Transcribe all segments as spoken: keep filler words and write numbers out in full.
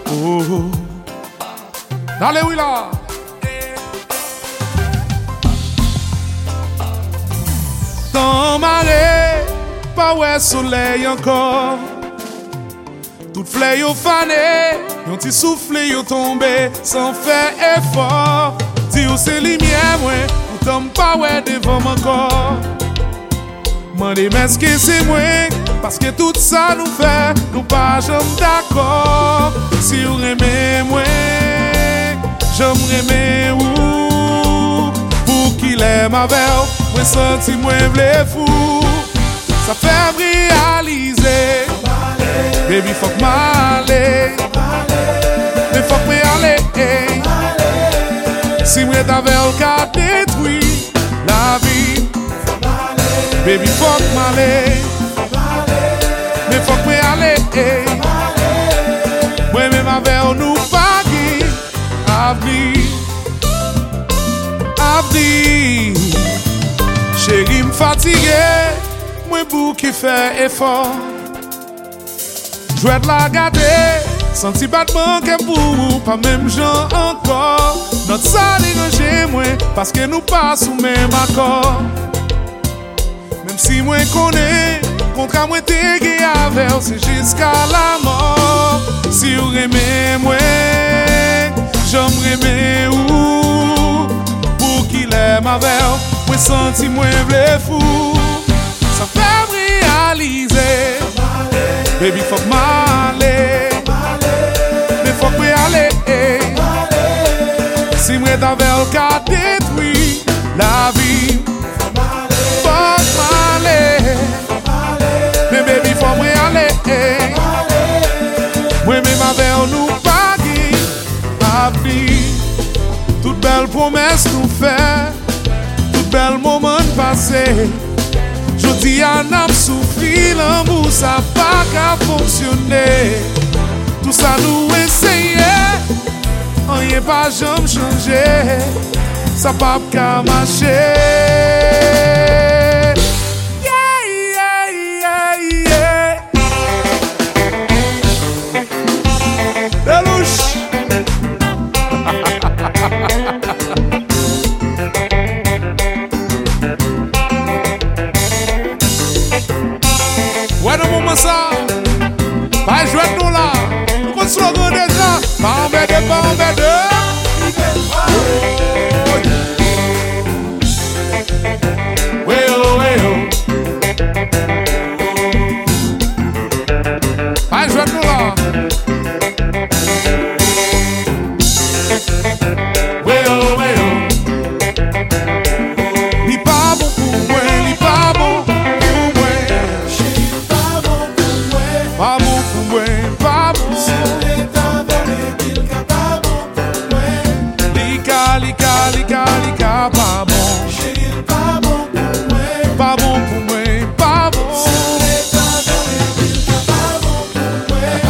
Oh, allez, oui, là. Dans marée, pas ouais soleil encore. Toute fleur yo fané, yon ti souffle yo tombé sans faire effort. Ti ou c'est lumière moi, ou t'en pas ouais devant encore. M'en est-ce que c'est moi, parce que tout ça nous fait, nous pas jamais d'accord. Si vous aimez moi, j'aimerais ou pour qu'il aime avec vous, moi senti moi v'le fou. Ça fait réaliser. Baby, faut que m'aller, mais faut que m'aller. Si moi t'avais le cas détruit la vie, baby, faut que m'aller, mais faut que m'aller. Moi-même avec nous pas qui avenir, avenir. Chérie m'fatigué, moi pour qui fait effort. J'ouais de la garder, senti battement que pour pas même gens encore. Notre salle est moi, parce que nous pas sous même accord. Même si moi connais, contre moi t'es gay avec, c'est jusqu'à la mort. Si vous aimez moi, j'aimerais ou pour qu'il aime avec, moi senti moi v'le fou. Ça fait réaliser. Baby, faut que m'aller, mais faut que m'aller. Si moi t'avais le cas détruit la vie, faut que m'aller, mais baby, faut que m'aller. Moi-même avec nous pas qui avenir. Toute belle promesse nous fait, tout bel moment passé. Jodi a n'a souffri, l'amour ça pas qu'à fonctionner. Tout ça nous essayer, rien pas jamais changer. Ça pas qu'à marcher. Yeah, yeah, yeah, yeah. Delouche. Ouais, non, moment ça, pas jouer de nous là, nous construisons déjà, pas embêter, pas embêter. Ouais, oh, ouais, oh. Pas jouer de nous là. Ouais, oh, ouais, oh. Ni pas bon pour moi, ni pas bon. Pas bon pour moi, pas bon. C'est ta volée, il ka pas bon pour moi. Lika, lika, lika, lika, pas bon. Chérie, pas bon pour moi. Pas bon pour moi, pas bon. C'est ta volée, il ka pas bon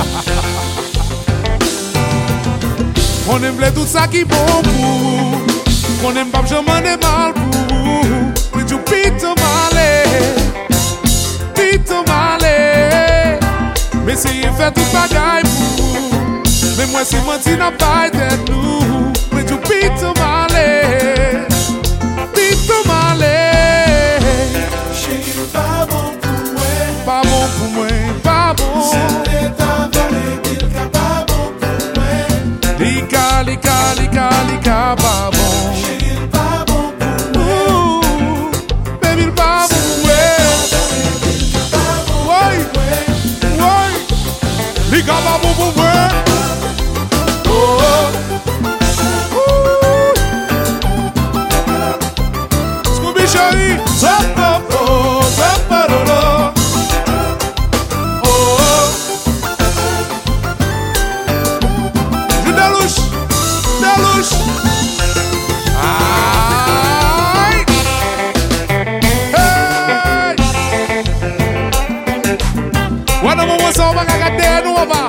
pour moi. On aime tout ça qui est bon pour. On aime pas jamais mal pour. Mais tu pites malé, pites malé. Mais c'est fait tout bagaille pour. Mais moi c'est menti n'a pas été nous. Mais tu pites malé, pites malé. Chérie, pas bon pour moi. Pas bon pour moi, pas bon. C'est l'état volé qu'il ka pas bon pour moi. Lika, lika, lika, lika, pas bon. Chérie, pas bon pour moi. Baby, pas bon pour moi. Lika ba bon pour moi. Oh oh. Scooby chérie, zap zap oh, zap parolo. Oh. Je Delouche, Delouche. Aïe. Hey. Ouais, non, moi ça on va regarder nous on va.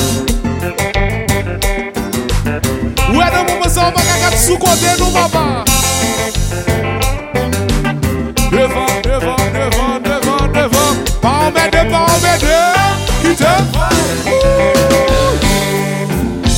Ouais, non, moi ça on va regarder sous côté nous papa. Devant, devant, devant, devant, devant. Pas en mettre, pas en mettre. Qui te?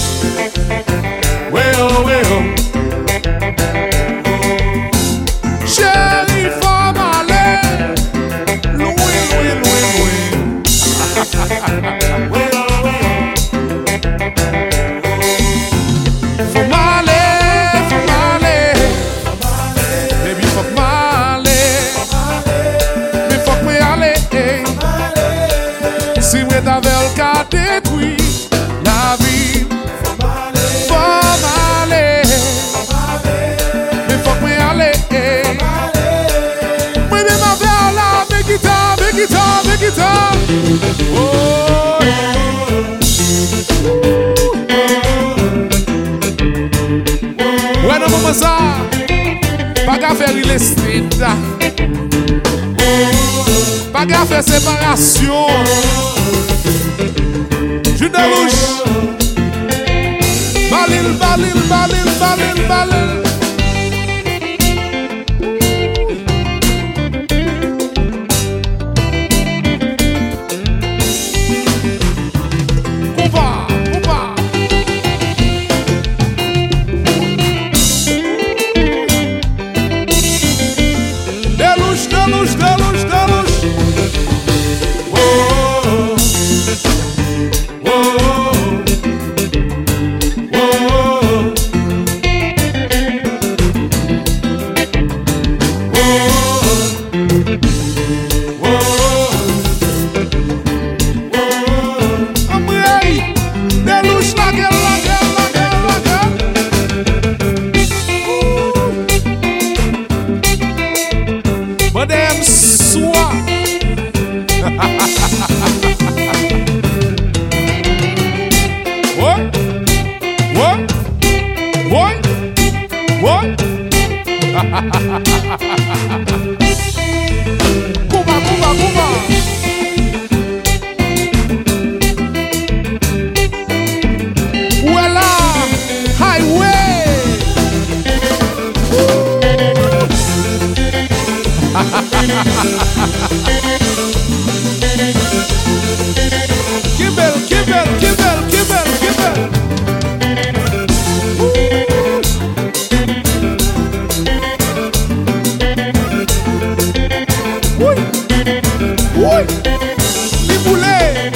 Si mwen tavel ka detwi la vi, fòm ale, men fòk mwen ale. Mwen mè ma ve la, me gita, me gita, me gita. Oh, bueno, maman sa, pa ka fè rile street, pa ka fè séparasyon. Jude louche, balil, balil, balil, balil, balil. Cuba, Cuba, Cuba. Voilà, highway. Kibel, kibel, kibel, kibel, kibel. Uy, li boule.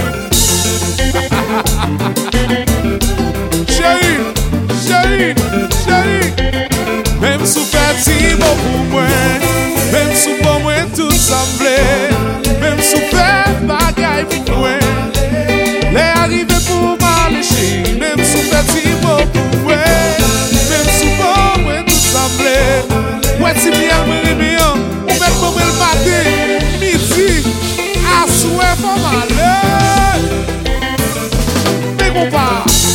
Chéri, chéri, chéri. Même sou fèt si bon pou mwen, même sou bon mwen tout semblé, même sou fèt bagay pou mwen, lè arrive pou m'ale chéri, même sou fèt si bon pou mwen, même sou bon mwen tout semblé. Mwen si bien mwen reme an, ou mèt pou mwen l'mate, midi. Aswe fòm ale, me kompa.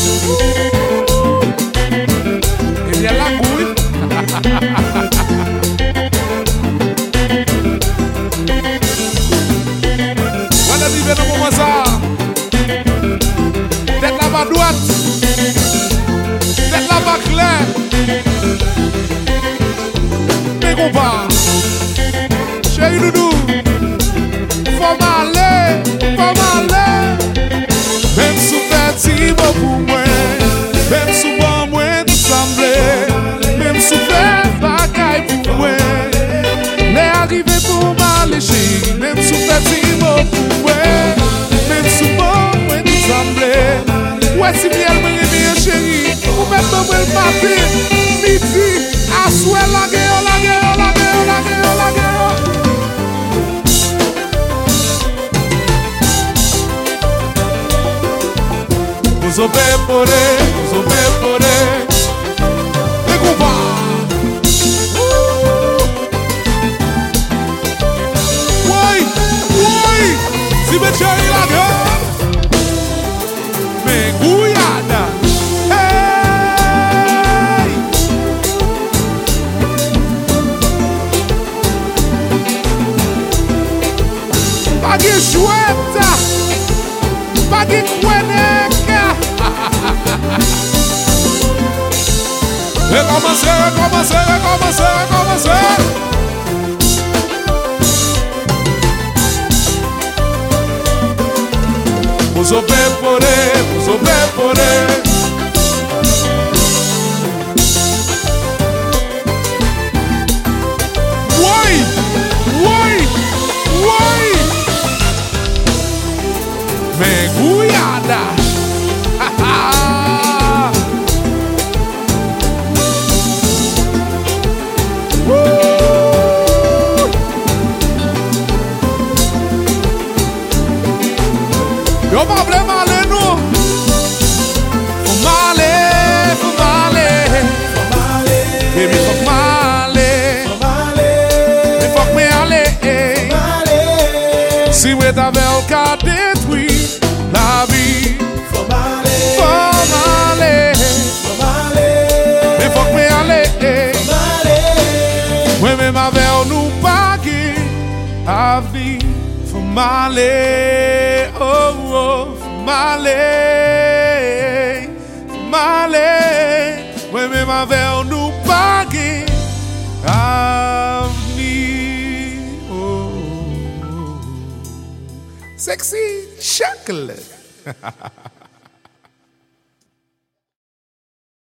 Ebyen la kouy. Wale rive nan mouman sa. Det la ba doat, det la ba kler. Me kompa. Chéri doudou. Fòm ale, fòm ale. Mèm sou fèt si bon pou mwen, mèm sou bon mwen tout semblé, mèm sou fèt bagay pou mwen, lè arrive pou m'ale chéri, mèm sou fèt si bon pou mwen, mèm sou bon mwen tout semblé. Ouè si miel mwen reme chéri, ou mèm mwen l'mate, midi, aswe lage yo, lage yo, lage yo, lage yo, lage yo. Uso pepore, uso pepore. Me kumpa. Woy, woy. Si me chéri la gueule. Me guyada. Hey. Pagi chouette. Pagi kweneka. Recommencer, recommencer, recommencer, recommencer. Uso pepore, uso pepore. Woy, woy, woy. Me guyada. Yo pa ble male nou. Fò male, fò male. Fò male. Baby fòk male. Fò male. Me fòk me ale. Fò male. Si mwen t'ave ou ka detwi la vi. Fò male. Fò male. Fò male. Me fòk me ale. Fò male. Mwen men m'ave ou nou pagi avni. Fò male. Oh, oh, fò male. Fò male. Mwen men m'ave ou nou pagi avni. Oh, sexy chocolate.